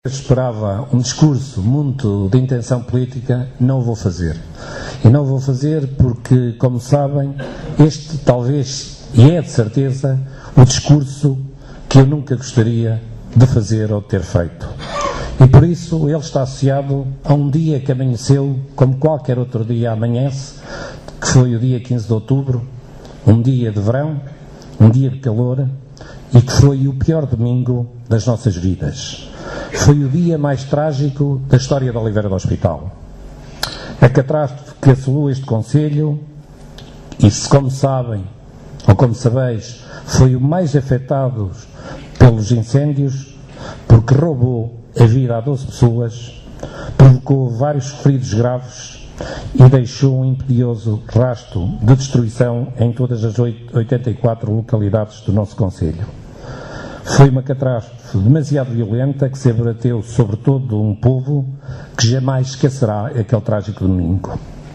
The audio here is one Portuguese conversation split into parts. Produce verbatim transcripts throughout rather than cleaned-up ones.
Eu esperava um discurso muito de intenção política, não o vou fazer. E não o vou fazer porque, como sabem, este talvez, e é de certeza, o discurso que eu nunca gostaria de fazer ou de ter feito. E por isso ele está associado a um dia que amanheceu como qualquer outro dia amanhece, que foi o dia quinze de outubro, um dia de verão, um dia de calor, e que foi o pior domingo das nossas vidas. Foi o dia mais trágico da história da Oliveira do Hospital. A catástrofe que assolou este concelho, e se como sabem, ou como sabeis, foi o mais afetado pelos incêndios, porque roubou a vida a doze pessoas, provocou vários feridos graves e deixou um imperioso rastro de destruição em todas as oitenta e quatro localidades do nosso concelho. Foi uma catástrofe demasiado violenta que se abateu sobre todo um povo que jamais esquecerá aquele trágico domingo.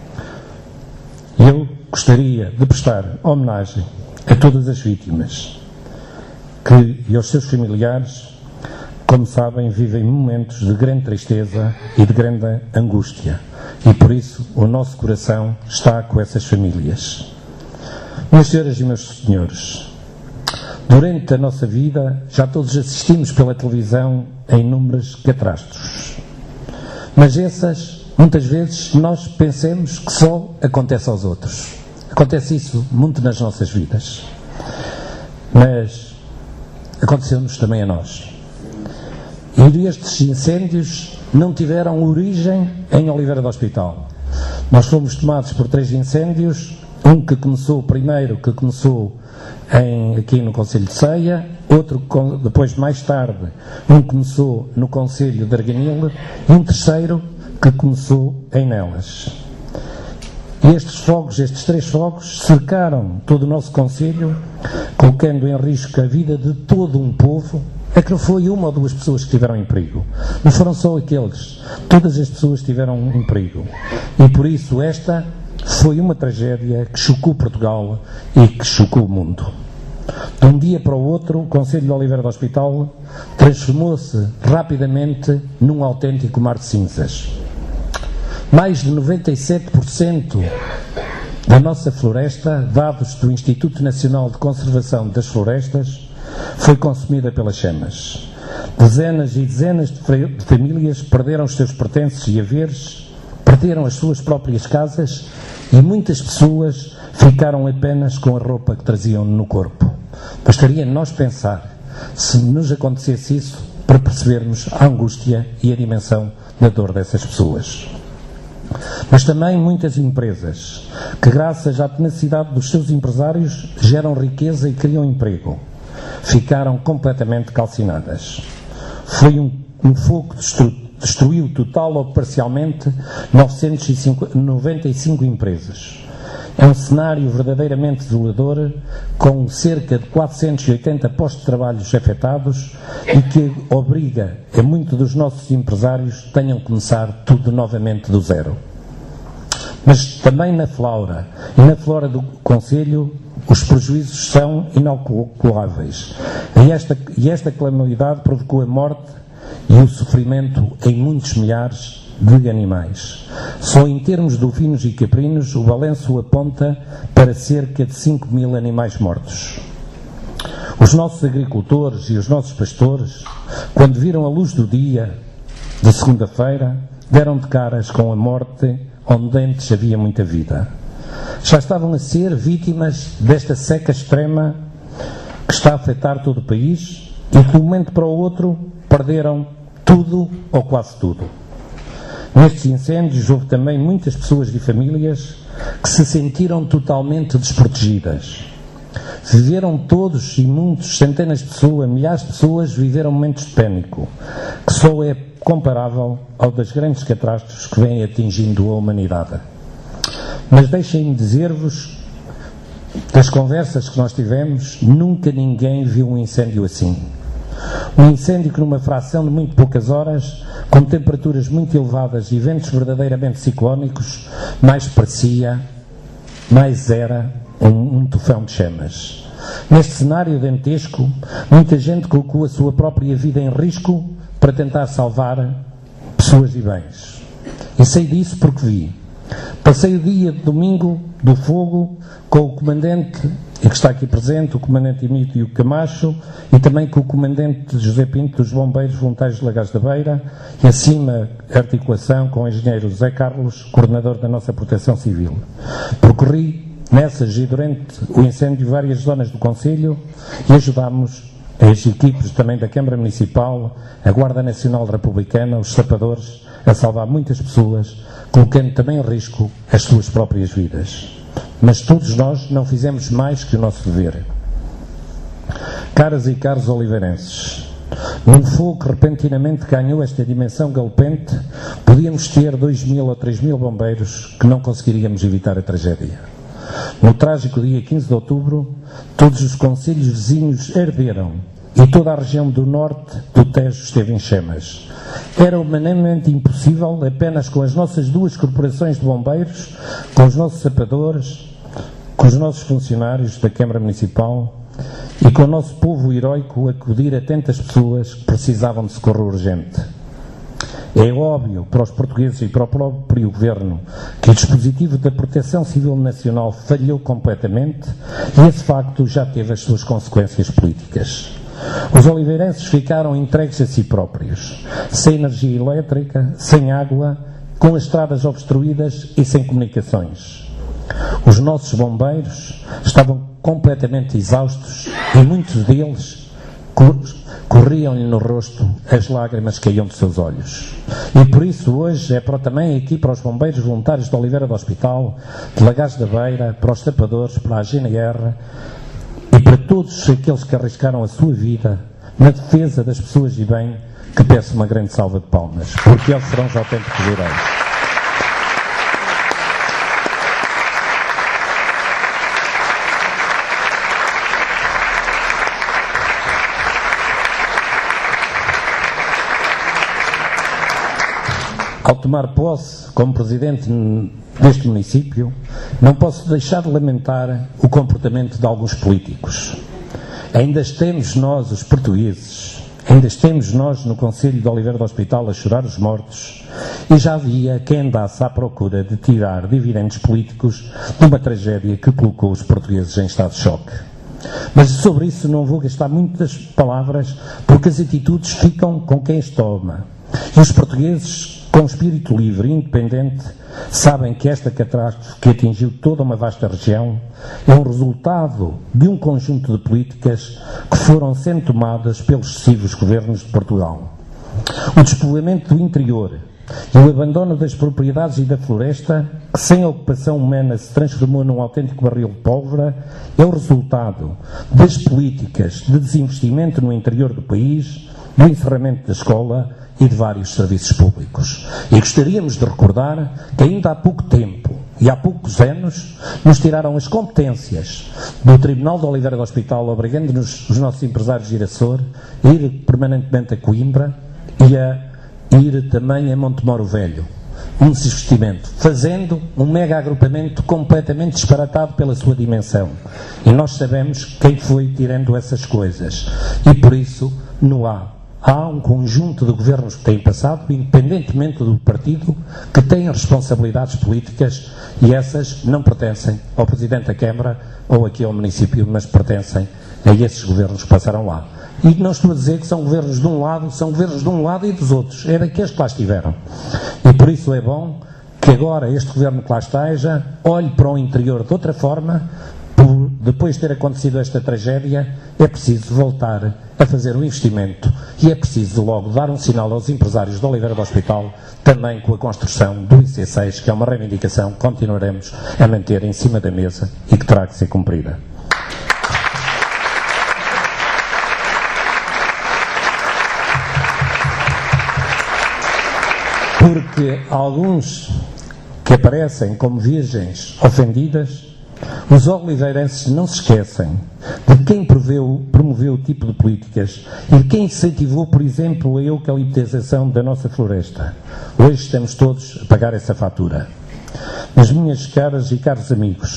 Eu gostaria de prestar homenagem a todas as vítimas que, e aos seus familiares, como sabem, vivem momentos de grande tristeza e de grande angústia. E por isso o nosso coração está com essas famílias. Minhas senhoras e meus senhores, durante a nossa vida, já todos assistimos pela televisão a inúmeras catástrofes. Mas essas, muitas vezes, nós pensamos que só acontece aos outros. Acontece isso muito nas nossas vidas. Mas aconteceu-nos também a nós. E estes incêndios não tiveram origem em Oliveira do Hospital. Nós fomos tomados por três incêndios, um que começou, o primeiro que começou Em, aqui no Concelho de Ceia, outro depois, mais tarde, um começou no Concelho de Arganil e um terceiro que começou em Nelas. E estes fogos, estes três fogos, cercaram todo o nosso Concelho, colocando em risco a vida de todo um povo. É que não foi uma ou duas pessoas que estiveram em perigo. Não foram só aqueles. Todas as pessoas estiveram em perigo. E por isso esta foi uma tragédia que chocou Portugal e que chocou o mundo. De um dia para o outro, o Concelho de Oliveira do Hospital transformou-se rapidamente num autêntico mar de cinzas. Mais de noventa e sete por cento da nossa floresta, dados do Instituto Nacional de Conservação das Florestas, foi consumida pelas chamas. Dezenas e dezenas de famílias perderam os seus pertences e haveres, perderam as suas próprias casas e muitas pessoas ficaram apenas com a roupa que traziam no corpo. Bastaria nós pensar, se nos acontecesse isso, para percebermos a angústia e a dimensão da dor dessas pessoas. Mas também muitas empresas, que graças à tenacidade dos seus empresários geram riqueza e criam emprego, ficaram completamente calcinadas. Foi um, um fogo que destru, destruiu total ou parcialmente novecentas e noventa e cinco empresas. É um cenário verdadeiramente desolador, com cerca de quatrocentos e oitenta postos de trabalho afetados e que obriga a muitos dos nossos empresários tenham que começar tudo novamente do zero. Mas também na flora e na flora do Concelho os prejuízos são incalculáveis. E esta, e esta calamidade provocou a morte e o sofrimento em muitos milhares de animais. Só em termos de ovinos e caprinos, o balanço aponta para cerca de cinco mil animais mortos. Os nossos agricultores e os nossos pastores, quando viram a luz do dia de segunda-feira, deram de caras com a morte onde antes havia muita vida. Já estavam a ser vítimas desta seca extrema que está a afetar todo o país e de um momento para o outro perderam tudo ou quase tudo. Nestes incêndios houve também muitas pessoas e famílias que se sentiram totalmente desprotegidas. Viveram todos e muitos, centenas de pessoas, milhares de pessoas viveram momentos de pânico, que só é comparável ao das grandes catástrofes que vêm atingindo a humanidade. Mas deixem-me dizer-vos, das conversas que nós tivemos, nunca ninguém viu um incêndio assim. Um incêndio que numa fração de muito poucas horas, com temperaturas muito elevadas e ventos verdadeiramente ciclónicos, mais parecia, mais era um, um tufão de chamas. Neste cenário dantesco, muita gente colocou a sua própria vida em risco para tentar salvar pessoas e bens. E sei disso porque vi. Passei o dia de domingo do fogo com o comandante, e que está aqui presente, o comandante Emílio Camacho, e também com o comandante José Pinto dos Bombeiros Voluntários de Lagaz da Beira, e acima a articulação com o engenheiro José Carlos, coordenador da nossa Proteção Civil. Percorri nessas e durante o incêndio várias zonas do concelho e ajudámos as equipes também da Câmara Municipal, a Guarda Nacional Republicana, os sapadores, a salvar muitas pessoas, colocando também em risco as suas próprias vidas. Mas todos nós não fizemos mais que o nosso dever. Caras e caros oliveirenses, num fogo que repentinamente ganhou esta dimensão galopante, podíamos ter dois mil ou três mil bombeiros que não conseguiríamos evitar a tragédia. No trágico dia quinze de outubro, todos os concelhos vizinhos arderam e toda a região do norte do Tejo esteve em chamas. Era humanamente impossível, apenas com as nossas duas corporações de bombeiros, com os nossos sapadores, com os nossos funcionários da Câmara Municipal e com o nosso povo heroico, acudir a tantas pessoas que precisavam de socorro urgente. É óbvio para os portugueses e para o próprio Governo que o dispositivo da Proteção Civil Nacional falhou completamente e esse facto já teve as suas consequências políticas. Os oliveirenses ficaram entregues a si próprios, sem energia elétrica, sem água, com as estradas obstruídas e sem comunicações. Os nossos bombeiros estavam completamente exaustos e muitos deles corriam-lhe no rosto as lágrimas que caíam dos seus olhos. E por isso hoje é para, também aqui para os bombeiros voluntários de Oliveira do Hospital, de Lagaz da Beira, para os sapadores, para a G N R e para todos aqueles que arriscaram a sua vida na defesa das pessoas e bem, que peço uma grande salva de palmas, porque eles serão os autênticos heróis. Ao tomar posse como presidente deste município, não posso deixar de lamentar o comportamento de alguns políticos. Ainda estamos nós, os portugueses, ainda estamos nós no Concelho de Oliveira do Hospital a chorar os mortos e já havia quem andasse à procura de tirar dividendos políticos de uma tragédia que colocou os portugueses em estado de choque. Mas sobre isso não vou gastar muitas palavras porque as atitudes ficam com quem as toma. E os portugueses, com espírito livre e independente, sabem que esta catástrofe que atingiu toda uma vasta região é um resultado de um conjunto de políticas que foram sendo tomadas pelos sucessivos governos de Portugal. O despovoamento do interior e o abandono das propriedades e da floresta, que sem ocupação humana se transformou num autêntico barril de pólvora, é o resultado das políticas de desinvestimento no interior do país, do encerramento da escola e de vários serviços públicos. E gostaríamos de recordar que ainda há pouco tempo e há poucos anos nos tiraram as competências do Tribunal de Oliveira do Hospital, obrigando-nos os nossos empresários de Açor a ir permanentemente a Coimbra e a ir também a Montemoro Velho. Um desinvestimento, fazendo um mega agrupamento completamente disparatado pela sua dimensão. E nós sabemos quem foi tirando essas coisas. E por isso não há Há um conjunto de governos que têm passado, independentemente do partido, que têm responsabilidades políticas e essas não pertencem ao Presidente da Câmara ou aqui ao município, mas pertencem a esses governos que passaram lá. E não estou a dizer que são governos de um lado, são governos de um lado e dos outros. É daqueles que lá estiveram. E por isso é bom que agora este governo que lá esteja olhe para o interior de outra forma. Por, depois de ter acontecido esta tragédia, é preciso voltar a fazer um investimento e é preciso logo dar um sinal aos empresários de Oliveira do Hospital, também com a construção do I C seis, que é uma reivindicação que continuaremos a manter em cima da mesa e que terá que ser cumprida. Porque alguns que aparecem como virgens ofendidas, os oliveirenses não se esquecem de quem proveu, promoveu o tipo de políticas e de quem incentivou, por exemplo, a eucaliptização da nossa floresta. Hoje estamos todos a pagar essa fatura. Mas, minhas caras e caros amigos,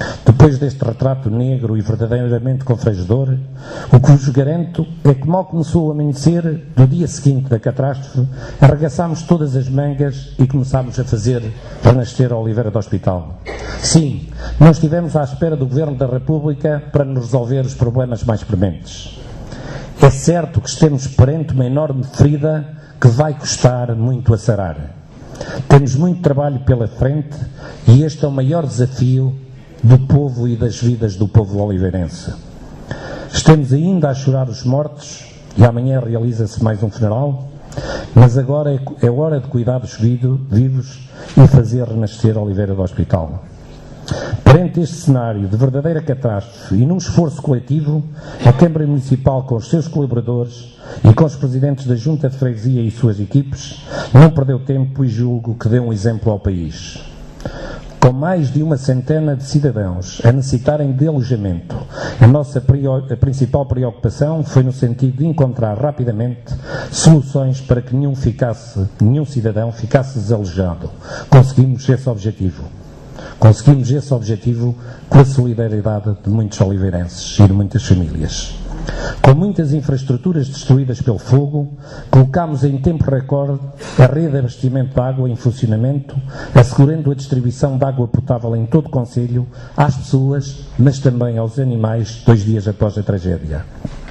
Depois deste retrato negro e verdadeiramente confrangedor, o que vos garanto é que mal começou a amanhecer do dia seguinte da catástrofe, arregaçámos todas as mangas e começámos a fazer renascer a Oliveira do Hospital. Sim, não estivemos à espera do Governo da República para nos resolver os problemas mais prementes. É certo que estamos perante uma enorme ferida que vai custar muito a sarar. Temos muito trabalho pela frente e este é o maior desafio do povo e das vidas do povo oliveirense. Estamos ainda a chorar os mortos e amanhã realiza-se mais um funeral, mas agora é, é hora de cuidar dos vivos e fazer renascer a Oliveira do Hospital. Perante este cenário de verdadeira catástrofe e num esforço coletivo, a Câmara Municipal, com os seus colaboradores e com os presidentes da Junta de Freguesia e suas equipes, não perdeu tempo e julgo que deu um exemplo ao país. Com mais de uma centena de cidadãos a necessitarem de alojamento, a nossa a principal preocupação foi no sentido de encontrar rapidamente soluções para que nenhum, ficasse, nenhum cidadão ficasse desalojado. Conseguimos esse objetivo. Conseguimos esse objetivo com a solidariedade de muitos oliveirenses e de muitas famílias. Com muitas infraestruturas destruídas pelo fogo, colocámos em tempo recorde a rede de abastecimento de água em funcionamento, assegurando a distribuição de água potável em todo o concelho, às pessoas, mas também aos animais, dois dias após a tragédia.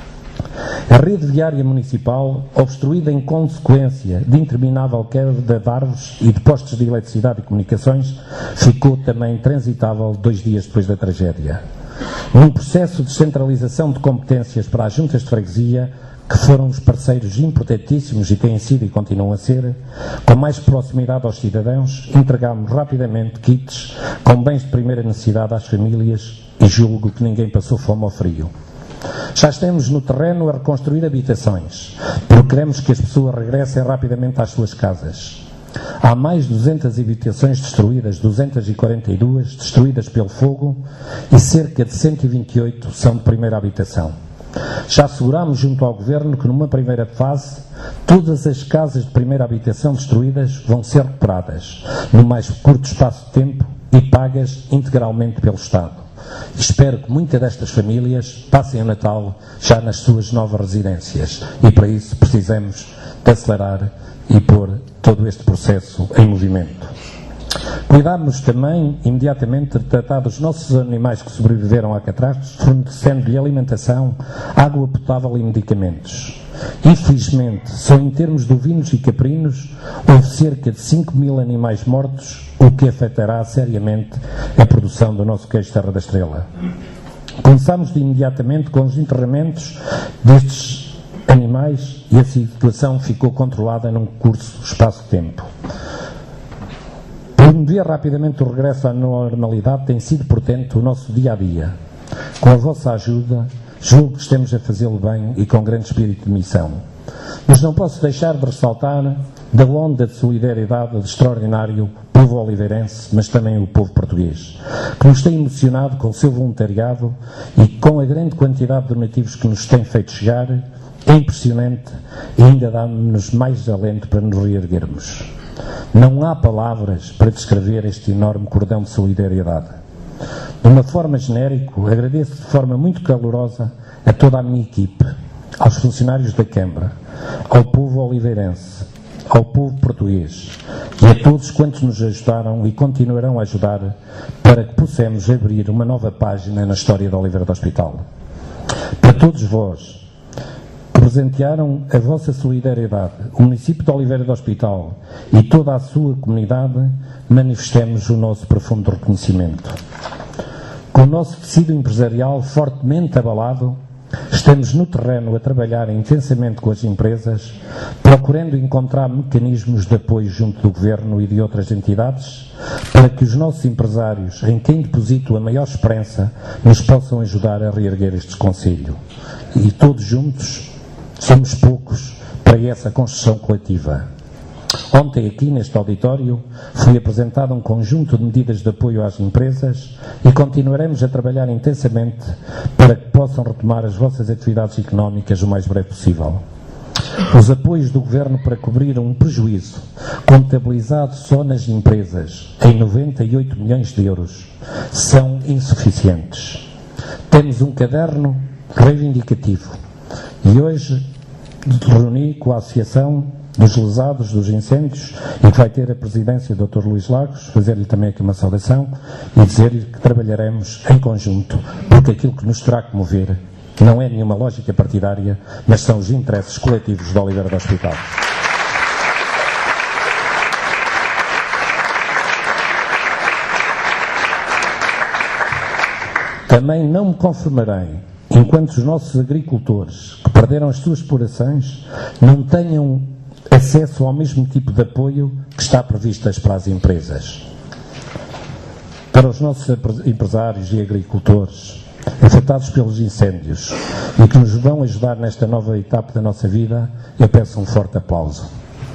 A rede viária municipal, obstruída em consequência de interminável queda de árvores e de postos de eletricidade e comunicações, ficou também transitável dois dias depois da tragédia. Num processo de descentralização de competências para as juntas de freguesia, que foram os parceiros importantíssimos e têm sido e continuam a ser, com mais proximidade aos cidadãos, entregámos rapidamente kits com bens de primeira necessidade às famílias e julgo que ninguém passou fome ou frio. Já estamos no terreno a reconstruir habitações, porque queremos que as pessoas regressem rapidamente às suas casas. Há mais de duzentas habitações destruídas, duzentas e quarenta e duas destruídas pelo fogo e cerca de cento e vinte e oito são de primeira habitação. Já assegurámos junto ao Governo que numa primeira fase todas as casas de primeira habitação destruídas vão ser recuperadas no mais curto espaço de tempo e pagas integralmente pelo Estado. Espero que muitas destas famílias passem o Natal já nas suas novas residências e para isso precisamos de acelerar e pôr todo este processo em movimento. Cuidámos também, imediatamente, de tratar dos nossos animais que sobreviveram à catástrofe, fornecendo-lhe alimentação, água potável e medicamentos. Infelizmente, só em termos de ovinos e caprinos, houve cerca de cinco mil animais mortos, o que afetará seriamente a produção do nosso queijo Terra da Estrela. Começámos de imediatamente com os enterramentos destes animais e a situação ficou controlada num curto espaço de tempo. Promover rapidamente o regresso à normalidade tem sido, portanto, o nosso dia-a-dia. Com a vossa ajuda, julgo que estamos a fazê-lo bem e com grande espírito de missão. Mas não posso deixar de ressaltar da onda de solidariedade de extraordinário povo oliveirense, mas também o povo português, que nos tem emocionado com o seu voluntariado e com a grande quantidade de donativos que nos tem feito chegar. É impressionante e ainda dá-nos mais alento para nos reerguermos. Não há palavras para descrever este enorme cordão de solidariedade. De uma forma genérica, agradeço de forma muito calorosa a toda a minha equipe, aos funcionários da Câmara, ao povo oliveirense, ao povo português e a todos quantos nos ajudaram e continuarão a ajudar para que possamos abrir uma nova página na história da Oliveira do Hospital. Para todos vós que presentearam a vossa solidariedade, o município de Oliveira do Hospital e toda a sua comunidade, manifestemos o nosso profundo reconhecimento. Com o nosso tecido empresarial fortemente abalado, estamos no terreno a trabalhar intensamente com as empresas, procurando encontrar mecanismos de apoio junto do Governo e de outras entidades, para que os nossos empresários, em quem deposito a maior esperança, nos possam ajudar a reerguer este concelho. E todos juntos, somos poucos para essa construção coletiva. Ontem, aqui neste auditório, foi apresentado um conjunto de medidas de apoio às empresas e continuaremos a trabalhar intensamente para que possam retomar as vossas atividades económicas o mais breve possível. Os apoios do Governo para cobrir um prejuízo contabilizado só nas empresas em noventa e oito milhões de euros são insuficientes. Temos um caderno reivindicativo e hoje reuni com a Associação dos Lesados dos Incêndios e que vai ter a presidência do doutor Luís Lagos, fazer-lhe também aqui uma saudação e dizer-lhe que trabalharemos em conjunto, porque aquilo que nos terá que mover não é nenhuma lógica partidária, mas são os interesses coletivos de Oliveira do Hospital. Também não me conformarei enquanto os nossos agricultores que perderam as suas explorações não tenham acesso ao mesmo tipo de apoio que está previsto para as empresas. Para os nossos empresários e agricultores afetados pelos incêndios e que nos vão ajudar nesta nova etapa da nossa vida, eu peço um forte aplauso.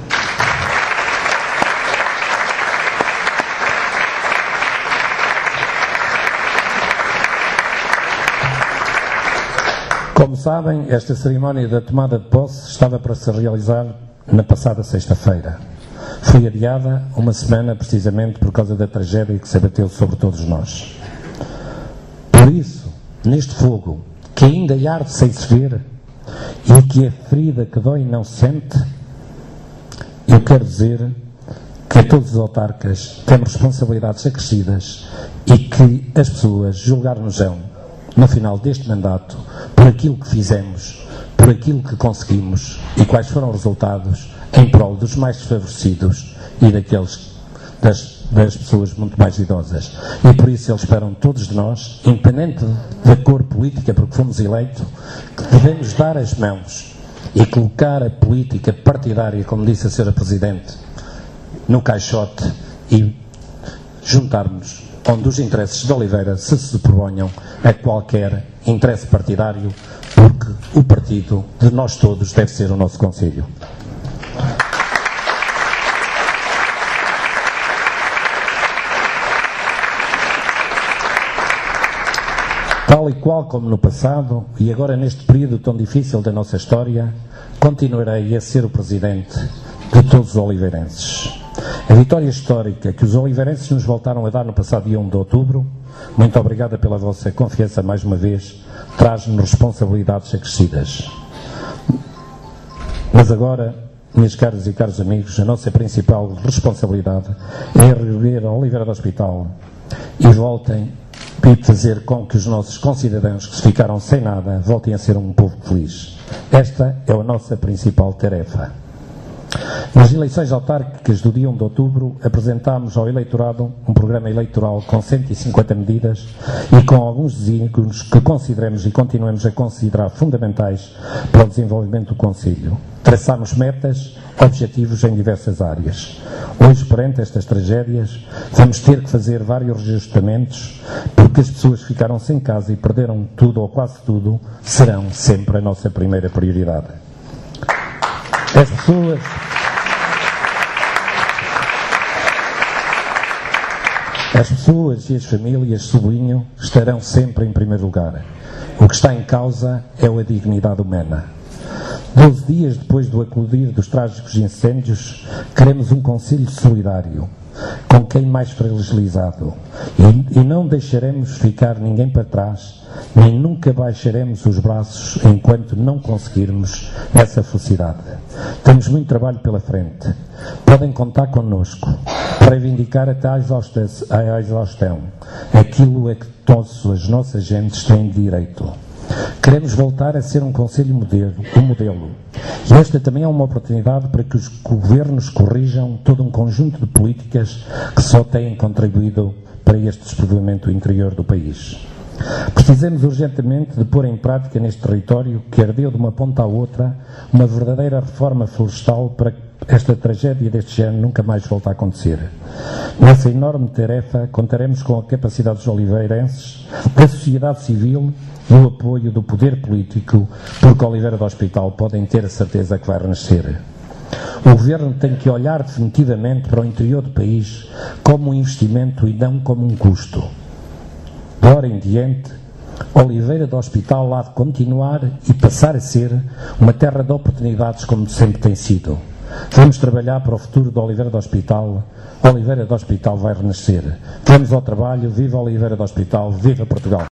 Como sabem, esta cerimónia da tomada de posse estava para se realizar na passada sexta-feira. Foi adiada uma semana precisamente por causa da tragédia que se abateu sobre todos nós. Por isso, neste fogo, que ainda arde sem se ver, e que é ferida que dói e não se sente, eu quero dizer que a todos os autarcas temos responsabilidades acrescidas e que as pessoas julgar-nos-ão, no final deste mandato, por aquilo que fizemos, por aquilo que conseguimos e quais foram os resultados em prol dos mais desfavorecidos e daqueles das, das pessoas muito mais idosas. E por isso eles esperam todos de nós, independente da cor política, porque fomos eleitos, que devemos dar as mãos e colocar a política partidária, como disse a senhora Presidente, no caixote e juntarmos onde os interesses de Oliveira se sobreponham a qualquer interesse partidário, porque o partido de nós todos deve ser o nosso conselho. Tal e qual como no passado, e agora neste período tão difícil da nossa história, continuarei a ser o presidente de todos os oliveirenses. A vitória histórica que os oliveirenses nos voltaram a dar no passado dia um de outubro, muito obrigada pela vossa confiança mais uma vez, traz-nos responsabilidades acrescidas. Mas agora, meus caros e caros amigos, a nossa principal responsabilidade é rever a Oliveira do Hospital e voltem a fazer com que os nossos concidadãos que se ficaram sem nada voltem a ser um povo feliz. Esta é a nossa principal tarefa. Nas eleições autárquicas do dia um de outubro, apresentámos ao eleitorado um programa eleitoral com cento e cinquenta medidas e com alguns desígnios que consideramos e continuamos a considerar fundamentais para o desenvolvimento do Conselho. Traçámos metas, objetivos em diversas áreas. Hoje, perante estas tragédias, vamos ter que fazer vários reajustamentos, porque as pessoas que ficaram sem casa e perderam tudo ou quase tudo serão sempre a nossa primeira prioridade. As pessoas... As pessoas e as famílias, sublinho, estarão sempre em primeiro lugar. O que está em causa é a dignidade humana. Doze dias depois do eclodir dos trágicos incêndios, queremos um Conselho solidário, com quem mais fragilizado, e, e não deixaremos ficar ninguém para trás, nem nunca baixaremos os braços enquanto não conseguirmos essa felicidade. Temos muito trabalho pela frente. Podem contar connosco para reivindicar até à exaustão aquilo a que todas as nossas gentes têm direito. Queremos voltar a ser um Conselho modelo, um modelo. E esta também é uma oportunidade para que os governos corrijam todo um conjunto de políticas que só têm contribuído para este despovoamento interior do país. Precisamos urgentemente de pôr em prática neste território, que ardeu de uma ponta à outra, uma verdadeira reforma florestal para que esta tragédia deste género nunca mais volte a acontecer. Nessa enorme tarefa contaremos com a capacidade dos oliveirenses, da sociedade civil e o apoio do poder político, porque Oliveira do Hospital podem ter a certeza que vai renascer. O Governo tem que olhar definitivamente para o interior do país como um investimento e não como um custo. De hora em diante, Oliveira do Hospital há de continuar e passar a ser uma terra de oportunidades como sempre tem sido. Vamos trabalhar para o futuro de Oliveira do Hospital. Oliveira do Hospital vai renascer. Vamos ao trabalho. Viva Oliveira do Hospital. Viva Portugal.